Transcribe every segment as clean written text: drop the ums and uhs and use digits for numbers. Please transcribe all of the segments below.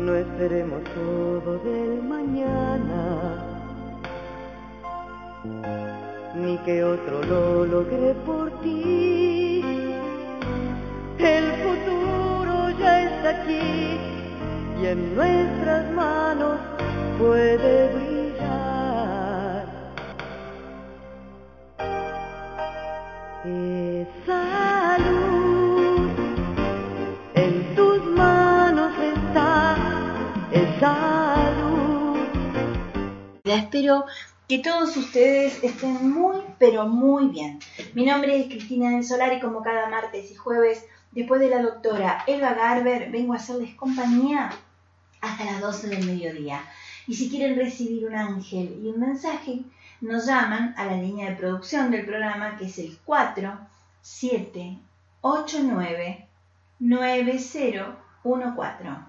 No esperemos todo del mañana, ni que otro lo logre por ti. El futuro ya está aquí y en nuestras manos puede brillar. Esa luz en tus manos está, esa luz. Espero que todos ustedes estén muy, pero muy bien. Mi nombre es Cristina del Solar y como cada martes y jueves, después de la doctora Elba Garber, vengo a hacerles compañía hasta las 12 del mediodía. Y si quieren recibir un ángel y un mensaje, nos llaman a la línea de producción del programa, que es el 4789-9014.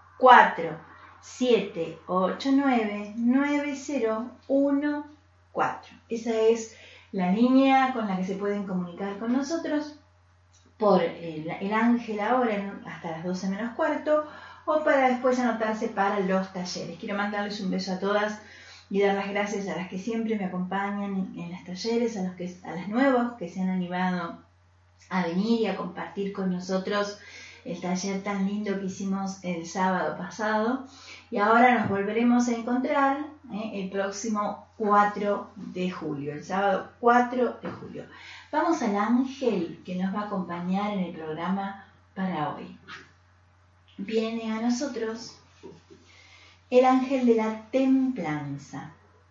4789-9014. Esa es la línea con la que se pueden comunicar con nosotros por el ángel ahora hasta las 12 menos cuarto, o para después anotarse para los talleres. Quiero mandarles un beso a todas y dar las gracias a las que siempre me acompañan en los talleres, a las nuevas que se han animado a venir y a compartir con nosotros el taller tan lindo que hicimos el sábado pasado. Y ahora nos volveremos a encontrar el próximo 4 de julio, el sábado 4 de julio. Vamos al ángel que nos va a acompañar en el programa para hoy. Viene a nosotros el ángel de la templanza.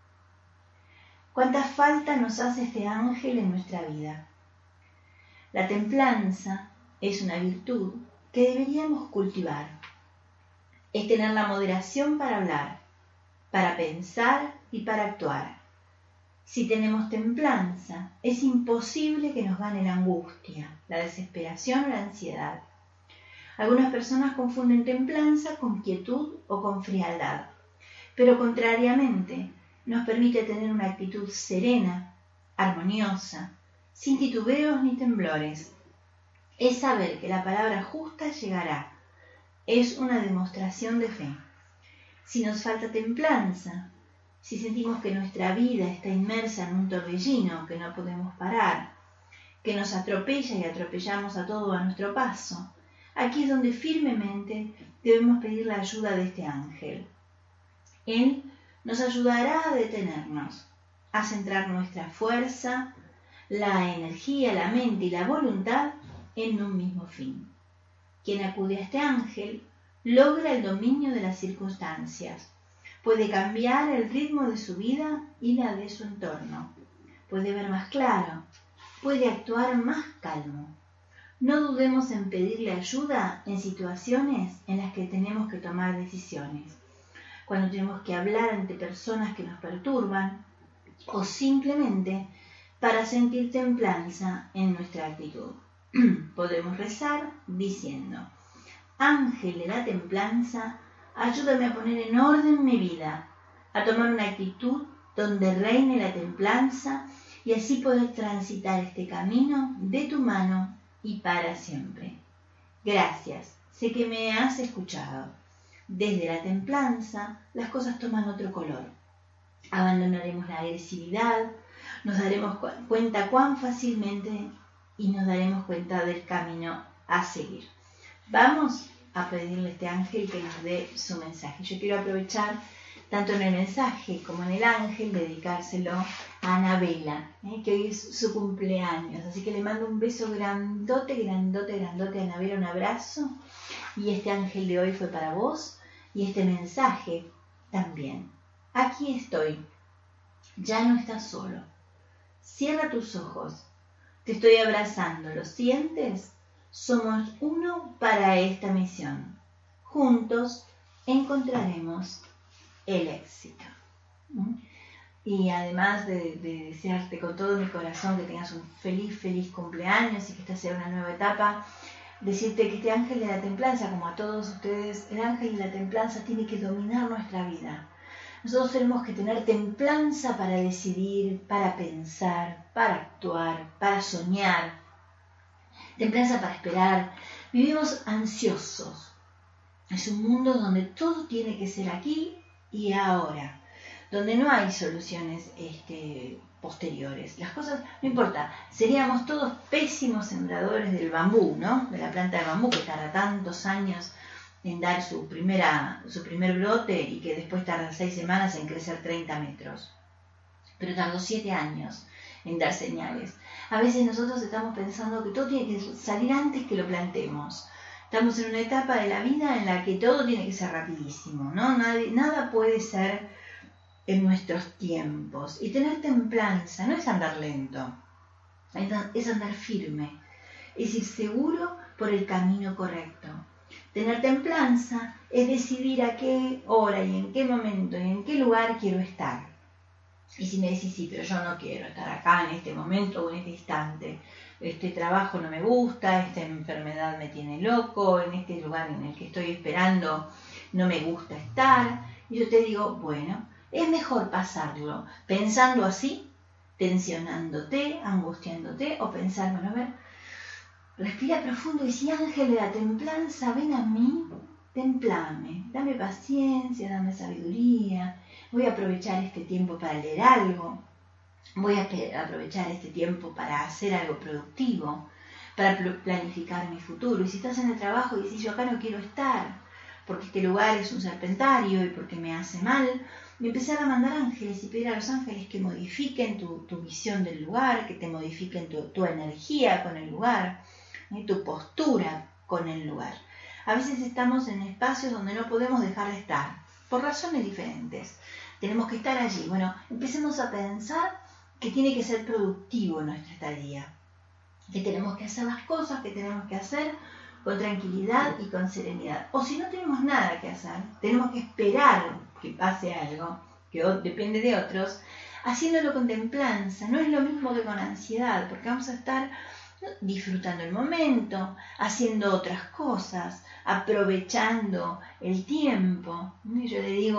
¿Cuánta falta nos hace este ángel en nuestra vida? La templanza es una virtud que deberíamos cultivar. Es tener la moderación para hablar, para pensar y para actuar. Si tenemos templanza, es imposible que nos gane la angustia, la desesperación o la ansiedad. Algunas personas confunden templanza con quietud o con frialdad, pero contrariamente nos permite tener una actitud serena, armoniosa, sin titubeos ni temblores. Es saber que la palabra justa llegará. Es una demostración de fe. Si nos falta templanza, si sentimos que nuestra vida está inmersa en un torbellino que no podemos parar, que nos atropella y atropellamos a todo a nuestro paso, aquí es donde firmemente debemos pedir la ayuda de este ángel. Él nos ayudará a detenernos, a centrar nuestra fuerza, la energía, la mente y la voluntad en un mismo fin. Quien acude a este ángel logra el dominio de las circunstancias, puede cambiar el ritmo de su vida y la de su entorno, puede ver más claro, puede actuar más calmo. No dudemos en pedirle ayuda en situaciones en las que tenemos que tomar decisiones, cuando tenemos que hablar ante personas que nos perturban o simplemente para sentir templanza en nuestra actitud. Podemos rezar diciendo: ángel de la templanza, ayúdame a poner en orden mi vida, a tomar una actitud donde reine la templanza y así poder transitar este camino de tu mano y para siempre. Gracias, sé que me has escuchado. Desde la templanza, las cosas toman otro color. Abandonaremos la agresividad, nos daremos cuenta cuán fácilmente y nos daremos cuenta del camino a seguir. Vamos a pedirle a este ángel que nos dé su mensaje. Yo quiero aprovechar, tanto en el mensaje como en el ángel, dedicárselo a Anabela, que hoy es su cumpleaños. Así que le mando un beso grandote, grandote, grandote a Anabela, un abrazo. Y este ángel de hoy fue para vos y este mensaje también. Aquí estoy, ya no estás solo. Cierra tus ojos, te estoy abrazando, ¿lo sientes? Somos uno para esta misión. Juntos encontraremos el éxito. Y además de desearte con todo mi corazón que tengas un feliz, feliz cumpleaños y que esta sea una nueva etapa, decirte que este ángel de la templanza, como a todos ustedes, el ángel de la templanza tiene que dominar nuestra vida. Nosotros tenemos que tener templanza para decidir, para pensar, para actuar, para soñar. Templanza para esperar. Vivimos ansiosos. Es un mundo donde todo tiene que ser aquí y ahora, donde no hay soluciones posteriores. Las cosas, no importa, seríamos todos pésimos sembradores del bambú, ¿no? De la planta de bambú que tarda tantos años en dar su primer brote y que después tarda 6 semanas en crecer 30 metros. Pero tardó 7 años en dar señales. A veces nosotros estamos pensando que todo tiene que salir antes que lo plantemos. Estamos en una etapa de la vida en la que todo tiene que ser rapidísimo, ¿no? Nada puede ser en nuestros tiempos. Y tener templanza no es andar lento, es andar firme, es ir seguro por el camino correcto. Tener templanza es decidir a qué hora y en qué momento y en qué lugar quiero estar. Y si me decís, sí, pero yo no quiero estar acá en este momento o en este instante, este trabajo no me gusta, esta enfermedad me tiene loco, en este lugar en el que estoy esperando no me gusta estar, y yo te digo, bueno, es mejor pasarlo pensando así, tensionándote, angustiándote, o pensar, bueno, a ver, respira profundo y si ángel de la templanza, ven a mí, templame, dame paciencia, dame sabiduría, voy a aprovechar este tiempo para leer algo, voy a aprovechar este tiempo para hacer algo productivo, para planificar mi futuro. Y si estás en el trabajo y decís, yo acá no quiero estar, porque este lugar es un serpentario y porque me hace mal, y empezar a mandar ángeles y pedir a los ángeles que modifiquen tu visión del lugar, que te modifiquen tu energía con el lugar, tu postura con el lugar. A veces estamos en espacios donde no podemos dejar de estar, por razones diferentes. Tenemos que estar allí. Bueno, empecemos a pensar que tiene que ser productivo nuestra estadía, que tenemos que hacer las cosas que tenemos que hacer con tranquilidad y con serenidad. O si no tenemos nada que hacer, tenemos que esperar que pase algo, que depende de otros, haciéndolo con templanza. No es lo mismo que con ansiedad, porque vamos a estar disfrutando el momento, haciendo otras cosas, aprovechando el tiempo. Y yo le digo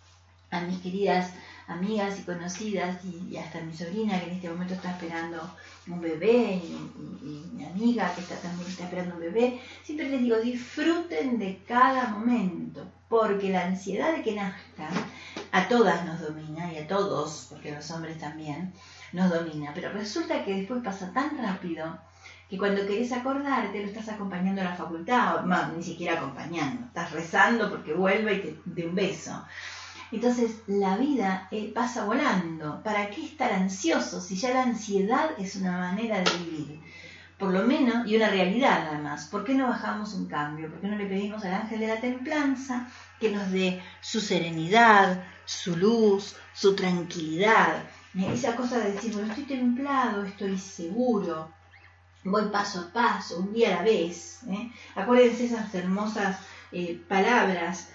a mis queridas amigas y conocidas y hasta a mi sobrina que en este momento está esperando un bebé y mi amiga que también está esperando un bebé, siempre les digo, disfruten de cada momento, porque la ansiedad de que nazcan a todas nos domina y a todos, porque a los hombres también nos domina, pero resulta que después pasa tan rápido que cuando querés acordarte lo estás acompañando a la facultad, o más, ni siquiera acompañando, estás rezando porque vuelva y te dé un beso. Entonces la vida pasa volando. ¿Para qué estar ansioso si ya la ansiedad es una manera de vivir? Por lo menos, y una realidad además. ¿Por qué no bajamos un cambio? ¿Por qué no le pedimos al ángel de la templanza que nos dé su serenidad, su luz, su tranquilidad? Esa cosa de decir, bueno, estoy templado, estoy seguro, voy paso a paso, un día a la vez. Acuérdense esas hermosas palabras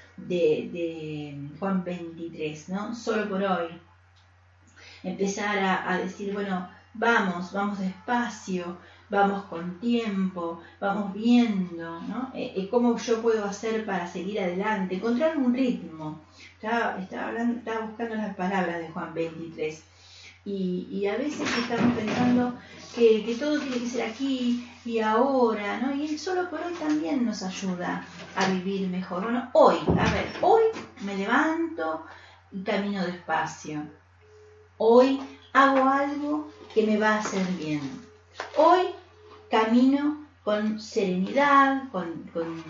de Juan 23, ¿no? Solo por hoy. Empezar a decir, bueno, vamos despacio, vamos con tiempo, vamos viendo, ¿no? Cómo yo puedo hacer para seguir adelante, encontrar un ritmo. Estaba buscando las palabras de Juan 23. Y a veces estamos pensando que todo tiene que ser aquí y ahora, ¿no? Y el solo por hoy también nos ayuda a vivir mejor. Bueno, hoy me levanto y camino despacio. Hoy hago algo que me va a hacer bien. Hoy camino con serenidad, con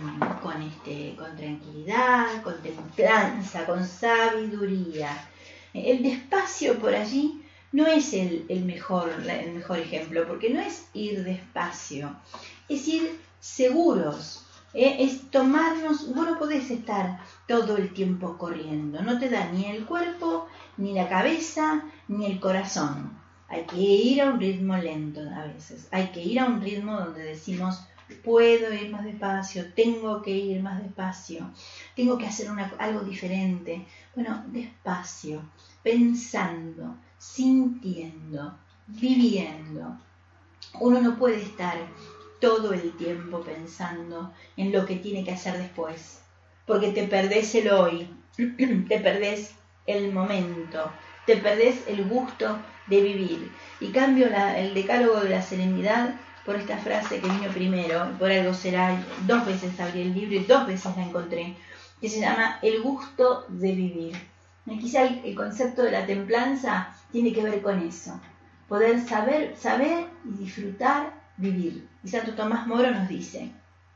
tranquilidad, con templanza, con sabiduría. El despacio por allí no es el mejor ejemplo, porque no es ir despacio, es ir seguros, es tomarnos. Vos no podés estar todo el tiempo corriendo, no te da ni el cuerpo, ni la cabeza, ni el corazón. Hay que ir a un ritmo lento a veces, hay que ir a un ritmo donde decimos, puedo ir más despacio, tengo que ir más despacio, tengo que hacer algo diferente. Bueno, despacio, pensando, sintiendo, viviendo. Uno no puede estar todo el tiempo pensando en lo que tiene que hacer después, porque te perdés el hoy, te perdés el momento, te perdés el gusto de vivir. Y cambio el decálogo de la serenidad por esta frase que vino primero, y por algo será, 2 veces abrí el libro y 2 veces la encontré, que se llama El gusto de vivir. Y quizá el concepto de la templanza tiene que ver con eso, poder saber y disfrutar vivir. Y Santo Tomás Moro nos dice: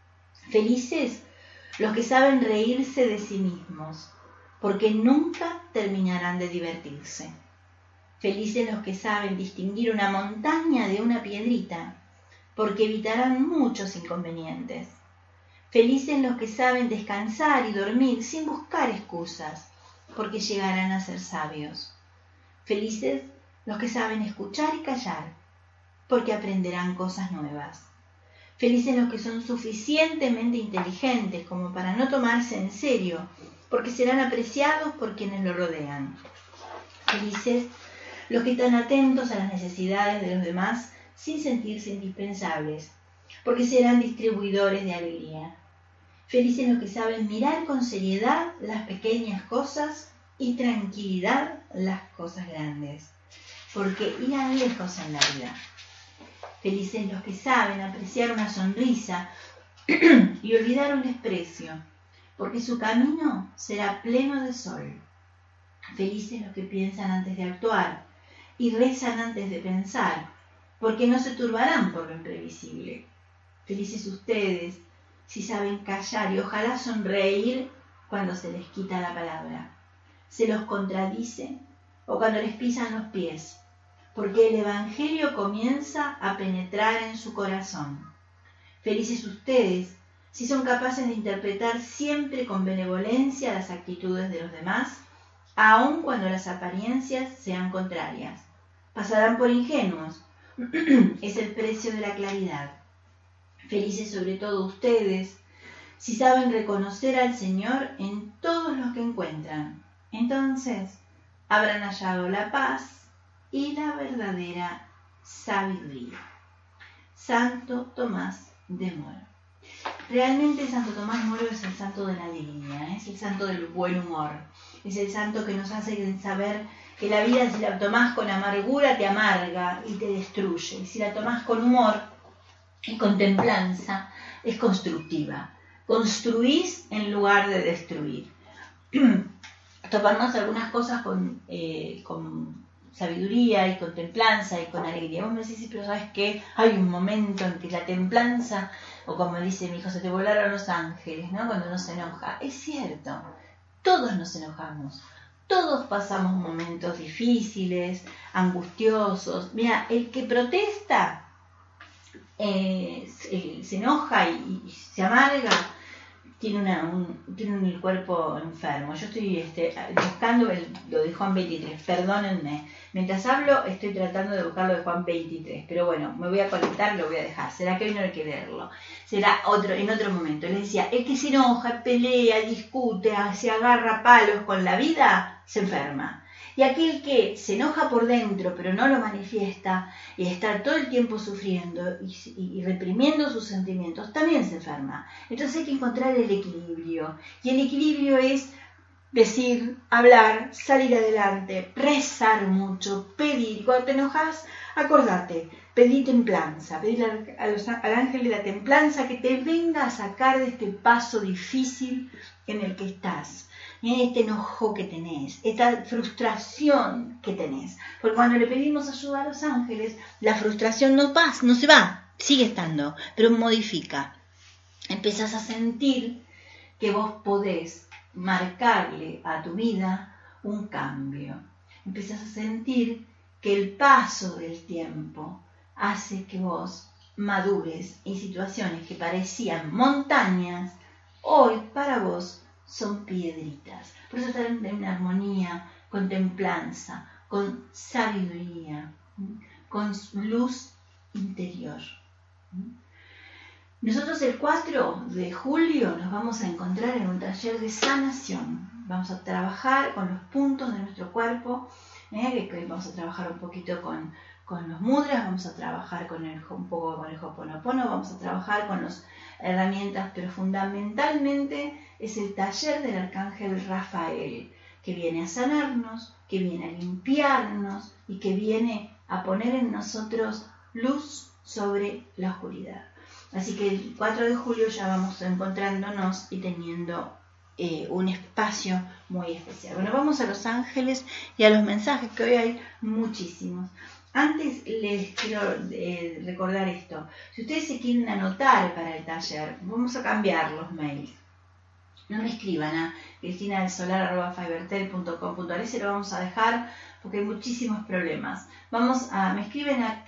felices los que saben reírse de sí mismos, porque nunca terminarán de divertirse. Felices los que saben distinguir una montaña de una piedrita, porque evitarán muchos inconvenientes. Felices los que saben descansar y dormir sin buscar excusas, porque llegarán a ser sabios. Felices los que saben escuchar y callar, porque aprenderán cosas nuevas. Felices los que son suficientemente inteligentes como para no tomarse en serio, porque serán apreciados por quienes lo rodean. Felices los que están atentos a las necesidades de los demás sin sentirse indispensables, porque serán distribuidores de alegría. Felices los que saben mirar con seriedad las pequeñas cosas y tranquilidad las cosas grandes, porque irán lejos en la vida. Felices los que saben apreciar una sonrisa y olvidar un desprecio, porque su camino será pleno de sol. Felices los que piensan antes de actuar y rezan antes de pensar, porque no se turbarán por lo imprevisible. Felices ustedes si saben callar y ojalá sonreír cuando se les quita la palabra, se los contradice o cuando les pisan los pies, porque el Evangelio comienza a penetrar en su corazón. Felices ustedes si son capaces de interpretar siempre con benevolencia las actitudes de los demás, aun cuando las apariencias sean contrarias. Pasarán por ingenuos, es el precio de la claridad. Felices sobre todo ustedes si saben reconocer al Señor en todos los que encuentran. Entonces habrán hallado la paz y la verdadera sabiduría. Santo Tomás de Moro. Realmente Santo Tomás Moro es el santo de la alegría, es el santo del buen humor, es el santo que nos hace saber que la vida, si la tomás con amargura, te amarga y te destruye, y si la tomás con humor y con templanza, es constructiva. Construís en lugar de destruir. Tomarnos algunas cosas con sabiduría y con templanza y con alegría. Vos me decís, pero ¿sabes qué? Hay un momento en que la templanza, o como dice mi hijo, se te volaron los ángeles, ¿no? Cuando uno se enoja. Es cierto, todos nos enojamos, todos pasamos momentos difíciles, angustiosos. Mira, el que protesta, se enoja y se amarga, tiene el cuerpo enfermo. Yo estoy buscando lo de Juan 23, perdónenme. Mientras hablo estoy tratando de buscar lo de Juan 23, pero bueno, me voy a conectar, lo voy a dejar. ¿Será que hoy no hay que leerlo? Será en otro momento. Les decía, el que se enoja, pelea, discute, se agarra a palos con la vida, se enferma. Y aquel que se enoja por dentro, pero no lo manifiesta, y está todo el tiempo sufriendo y reprimiendo sus sentimientos, también se enferma. Entonces hay que encontrar el equilibrio. Y el equilibrio es decir, hablar, salir adelante, rezar mucho, pedir. Cuando te enojas, acordate, pedí templanza, pedí al ángel de la templanza que te venga a sacar de este paso difícil en el que estás. Este enojo que tenés, esta frustración que tenés. Porque cuando le pedimos ayuda a los ángeles, la frustración no se va, sigue estando, pero modifica. Empezás a sentir que vos podés marcarle a tu vida un cambio. Empezás a sentir que el paso del tiempo hace que vos madures y situaciones que parecían montañas, hoy para vos son piedritas. Por eso estar en armonía, con templanza, con sabiduría, con luz interior. Nosotros el 4 de julio nos vamos a encontrar en un taller de sanación. Vamos a trabajar con los puntos de nuestro cuerpo, que vamos a trabajar un poquito con los mudras, vamos a trabajar un poco con el Ho'oponopono, vamos a trabajar con las herramientas, pero fundamentalmente es el taller del Arcángel Rafael, que viene a sanarnos, que viene a limpiarnos y que viene a poner en nosotros luz, sobre la oscuridad. Así que el 4 de julio ya vamos encontrándonos y teniendo un espacio muy especial. Bueno, vamos a los ángeles y a los mensajes, que hoy hay muchísimos. Antes les quiero recordar esto. Si ustedes se quieren anotar para el taller, vamos a cambiar los mails. No me escriban a cristinadelsolar@fibertel.com.ar, ese lo vamos a dejar porque hay muchísimos problemas. Me escriben a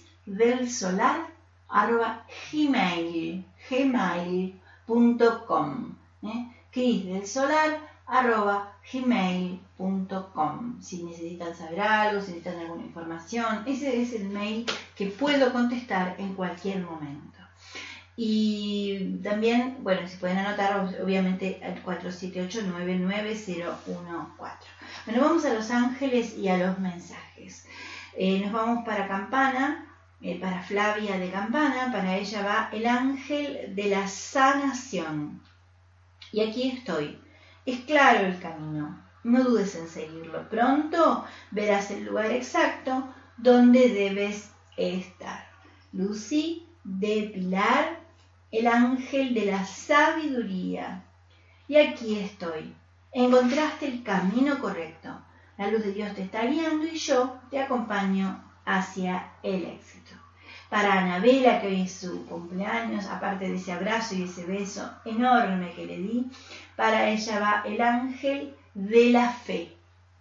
crisdelsolar@gmail.com, crisdelsolar@gmail.com. Si necesitan saber algo, si necesitan alguna información, ese es el mail que puedo contestar en cualquier momento. Y también, bueno, si pueden anotar, obviamente, al 47899014. Bueno, vamos a los ángeles y a los mensajes. Nos vamos para Campana, para Flavia de Campana. Para ella va el ángel de la sanación. Y aquí estoy. Es claro el camino. No dudes en seguirlo. Pronto verás el lugar exacto donde debes estar. Lucy de Pilar, el ángel de la sabiduría. Y aquí estoy. Encontraste el camino correcto. La luz de Dios te está guiando y yo te acompaño hacia el éxito. Para Anabela, que hoy es su cumpleaños, aparte de ese abrazo y ese beso enorme que le di, para ella va el ángel de la fe.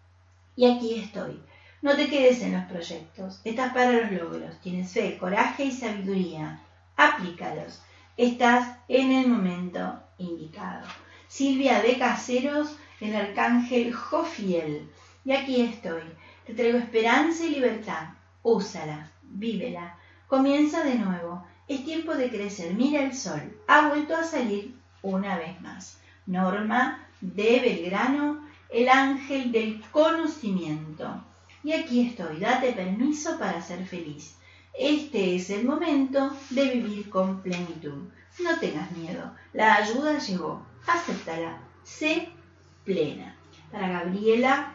Y aquí estoy. No te quedes en los proyectos. Estás para los logros. Tienes fe, coraje y sabiduría. Aplícalos. Estás en el momento indicado. Silvia de Caseros, el arcángel Jofiel. Y aquí estoy. Te traigo esperanza y libertad. Úsala, vívela. Comienza de nuevo. Es tiempo de crecer. Mira el sol. Ha vuelto a salir una vez más. Norma de Belgrano, el ángel del conocimiento. Y aquí estoy. Date permiso para ser feliz. Este es el momento de vivir con plenitud. No tengas miedo. La ayuda llegó. Acéptala. Sé plena. Para Gabriela,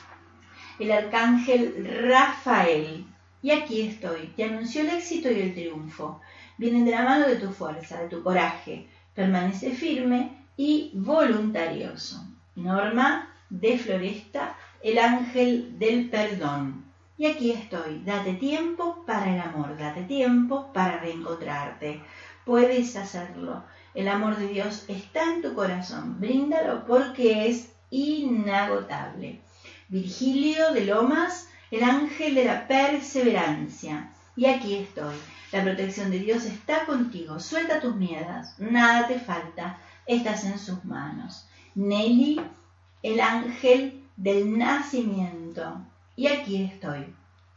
el arcángel Rafael. Y aquí estoy. Te anunció el éxito y el triunfo. Vienen de la mano de tu fuerza, de tu coraje. Permanece firme y voluntarioso. Norma de Floresta, el ángel del perdón. Y aquí estoy. Date tiempo para el amor. Date tiempo para reencontrarte. Puedes hacerlo. El amor de Dios está en tu corazón. Bríndalo porque es inagotable. Virgilio de Lomas, el ángel de la perseverancia. Y aquí estoy. La protección de Dios está contigo. Suelta tus miedos. Nada te falta. Estás en sus manos. Nelly, el ángel del nacimiento. Y aquí estoy.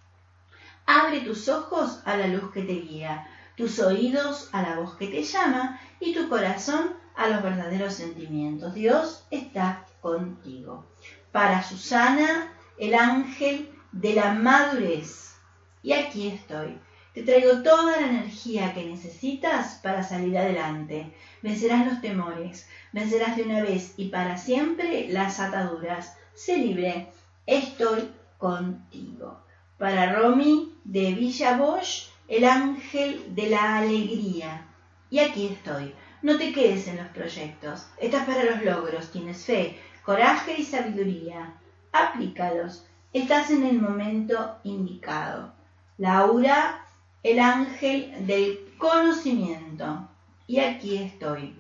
Abre tus ojos a la luz que te guía, tus oídos a la voz que te llama y tu corazón a los verdaderos sentimientos. Dios está contigo. Para Susana, el ángel de la madurez. Y aquí estoy. Te traigo toda la energía que necesitas para salir adelante. Vencerás los temores, vencerás de una vez y para siempre las ataduras. Sé libre, estoy contigo. Para Romy de Villa Bosch, el ángel de la alegría. Y aquí estoy. No te quedes en los proyectos. Estás para los logros. Tienes fe, coraje y sabiduría. Aplícalos. Estás en el momento indicado. Laura, el ángel del conocimiento. Y aquí estoy.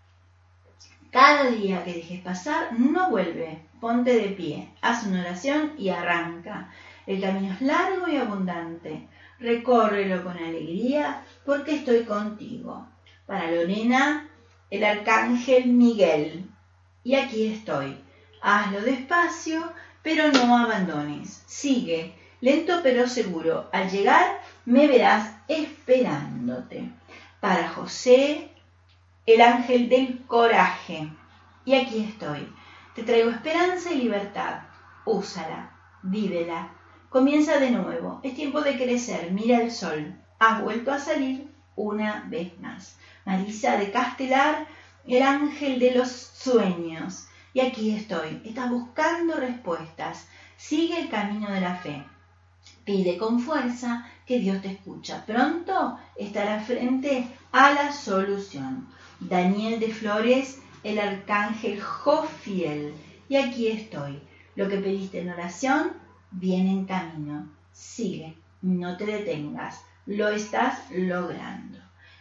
Cada día que dejes pasar, no vuelve. Ponte de pie, haz una oración y arranca. El camino es largo y abundante. Recórrelo con alegría porque estoy contigo. Para Lorena, el arcángel Miguel. Y aquí estoy. Hazlo despacio, pero no abandones. Sigue, lento pero seguro. Al llegar, me verás esperándote. Para José, el ángel del coraje. Y aquí estoy. Te traigo esperanza y libertad. Úsala, vívela. Comienza de nuevo. Es tiempo de crecer. Mira el sol. Has vuelto a salir una vez más. Marisa de Castelar, el ángel de los sueños. Y aquí estoy. Estás buscando respuestas. Sigue el camino de la fe. Pide con fuerza que Dios te escucha. Pronto estarás frente a la solución. Daniel de Flores, el arcángel Jofiel. Y aquí estoy. Lo que pediste en oración viene en camino. Sigue, no te detengas. Lo estás logrando.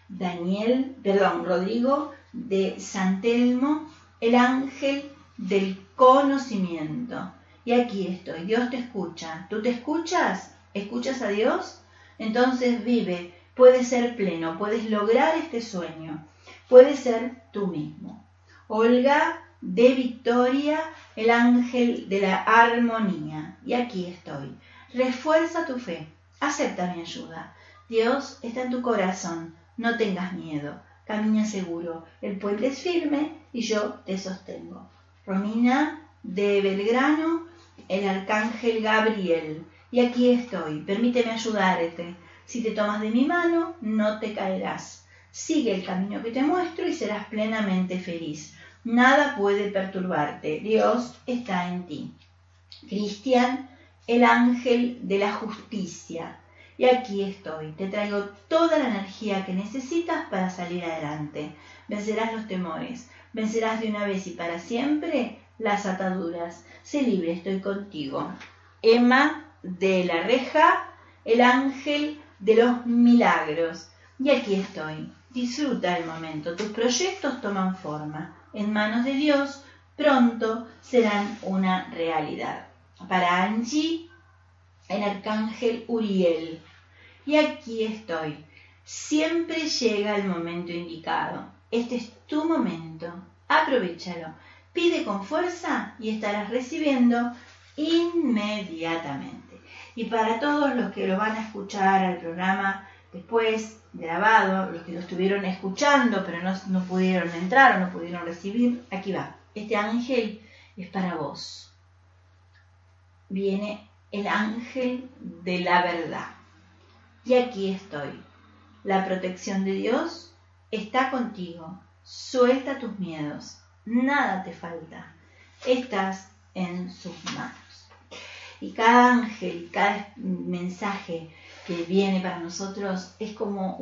Rodrigo de San Telmo, el ángel del conocimiento. Y aquí estoy. Dios te escucha. ¿Tú te escuchas? ¿Escuchas a Dios? Entonces vive. Puedes ser pleno. Puedes lograr este sueño. Puedes ser tú mismo. Olga de Victoria, el ángel de la armonía. Y aquí estoy. Refuerza tu fe. Acepta mi ayuda. Dios está en tu corazón. No tengas miedo. Camina seguro. El puente es firme y yo te sostengo. Romina de Belgrano, el arcángel Gabriel. Y aquí estoy. Permíteme ayudarte. Si te tomas de mi mano, no te caerás. Sigue el camino que te muestro y serás plenamente feliz. Nada puede perturbarte. Dios está en ti. Cristian, el ángel de la justicia. Y aquí estoy. Te traigo toda la energía que necesitas para salir adelante. Vencerás los temores. Vencerás de una vez y para siempre las ataduras. Sé libre, estoy contigo. Emma de la Reja, el ángel de los milagros. Y aquí estoy. Disfruta el momento. Tus proyectos toman forma. En manos de Dios, pronto serán una realidad. Para Angie, el arcángel Uriel. Y aquí estoy. Siempre llega el momento indicado. Este es tu momento. Aprovechalo. Pide con fuerza y estarás recibiendo inmediatamente. Y para todos los que lo van a escuchar al programa después grabado, los que lo estuvieron escuchando pero no pudieron entrar o no pudieron recibir, aquí va. Este ángel es para vos. Viene el ángel de la verdad. Y aquí estoy. La protección de Dios está contigo. Suelta tus miedos. Nada te falta. Estás en sus manos. Y cada ángel, cada mensaje que viene para nosotros es como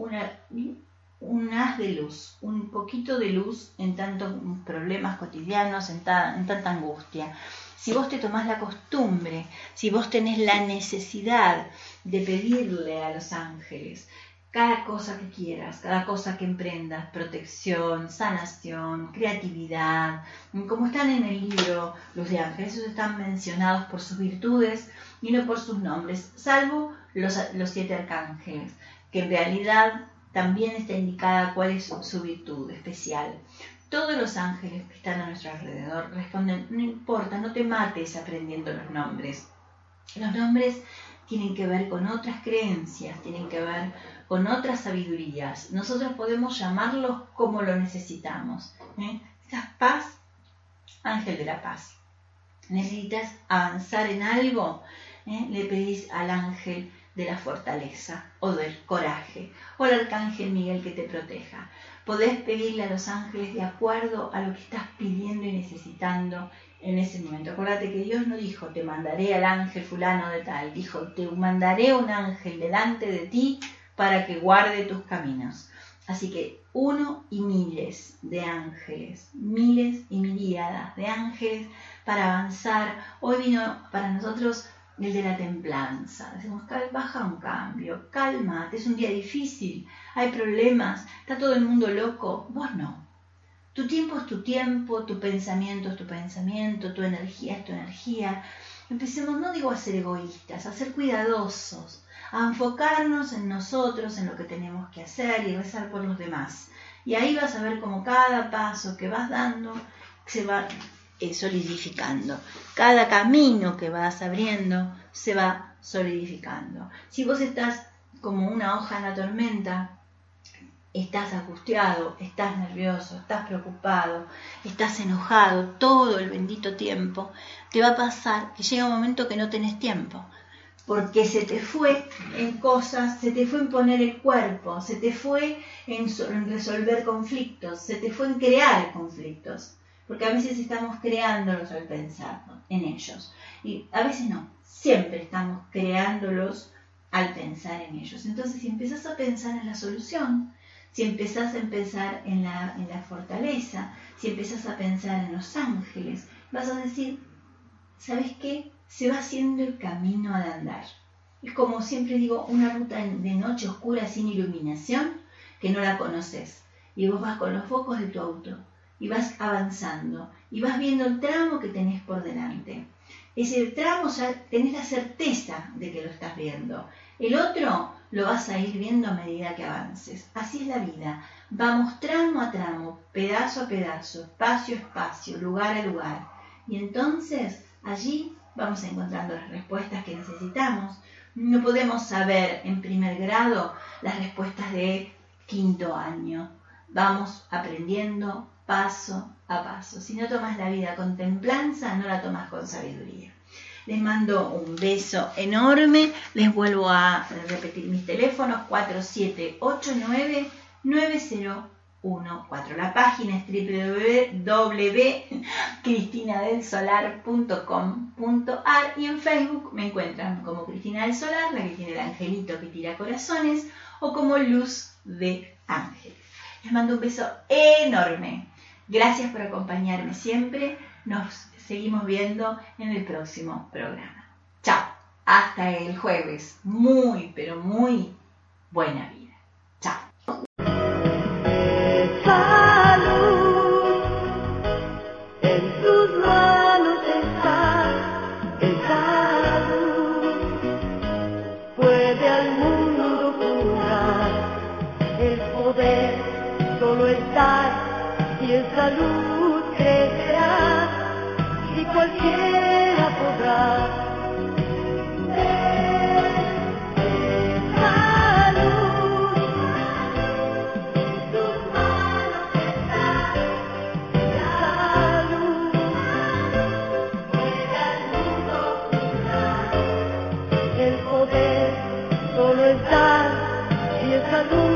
un haz de luz, un poquito de luz en tantos problemas cotidianos, en tanta angustia. Si vos te tomás la costumbre, si vos tenés la necesidad de pedirle a los ángeles cada cosa que quieras, cada cosa que emprendas, protección, sanación, creatividad, como están en el libro Luz de Ángeles, esos están mencionados por sus virtudes y no por sus nombres, salvo los 7 arcángeles, que en realidad también está indicada cuál es su virtud especial. Todos los ángeles que están a nuestro alrededor responden, no importa, no te mates aprendiendo los nombres. Los nombres tienen que ver con otras creencias, tienen que ver con otras sabidurías. Nosotros podemos llamarlos como lo necesitamos. Necesitas paz, ángel de la paz. Necesitas avanzar en algo, le pedís al ángel de la fortaleza o del coraje o al arcángel Miguel que te proteja. Podés pedirle a los ángeles de acuerdo a lo que estás pidiendo y necesitando en ese momento. Acuérdate que Dios no dijo, te mandaré al ángel fulano de tal. Dijo, te mandaré un ángel delante de ti para que guarde tus caminos. Así que uno y miles de ángeles, miles y miríadas de ángeles para avanzar. Hoy vino para nosotros el de la templanza. Decimos, baja un cambio, cálmate, es un día difícil, hay problemas, está todo el mundo loco. Vos no. Tu tiempo es tu tiempo, tu pensamiento es tu pensamiento, tu energía es tu energía. Empecemos, no digo a ser egoístas, a ser cuidadosos, a enfocarnos en nosotros, en lo que tenemos que hacer y rezar por los demás. Y ahí vas a ver cómo cada paso que vas dando se va solidificando. Cada camino que vas abriendo se va solidificando. Si vos estás como una hoja en la tormenta, estás angustiado, estás nervioso, estás preocupado, estás enojado todo el bendito tiempo, te va a pasar que llega un momento que no tenés tiempo, porque se te fue en cosas, se te fue en poner el cuerpo, se te fue en resolver conflictos, se te fue en crear conflictos. porque a veces estamos creándolos al pensar en ellos. Y a veces no, siempre estamos creándolos al pensar en ellos. Entonces, si empezás a pensar en la solución, si empezás a pensar en la fortaleza, si empezás a pensar en los ángeles, vas a decir, ¿sabes qué? Se va haciendo el camino al andar. Es como siempre digo, una ruta de noche oscura sin iluminación que no la conoces. Y vos vas con los focos de tu auto y vas avanzando y vas viendo el tramo que tenés por delante. Ese tramo ya tenés la certeza de que lo estás viendo. El otro lo vas a ir viendo a medida que avances. Así es la vida. Vamos tramo a tramo, pedazo a pedazo, espacio a espacio, lugar a lugar. Y entonces allí vamos encontrando las respuestas que necesitamos. No podemos saber en primer grado las respuestas de quinto año. Vamos aprendiendo paso a paso. Si no tomas la vida con templanza, no la tomas con sabiduría. Les mando un beso enorme. Les vuelvo a repetir mis teléfonos: 4789-9014. La página es www.cristinadelsolar.com.ar y en Facebook me encuentran como Cristina del Solar, la que tiene el angelito que tira corazones, o como Luz de Ángeles. Les mando un beso enorme. Gracias por acompañarme siempre. Nos seguimos viendo en el próximo programa. Chao. Hasta el jueves. Muy, pero muy buena vida. Chao. Esa luz en tus manos está, esa luz puede al mundo curar. El poder solo está y esa luz crecerá y cualquiera podrá. Solo estar y esa luz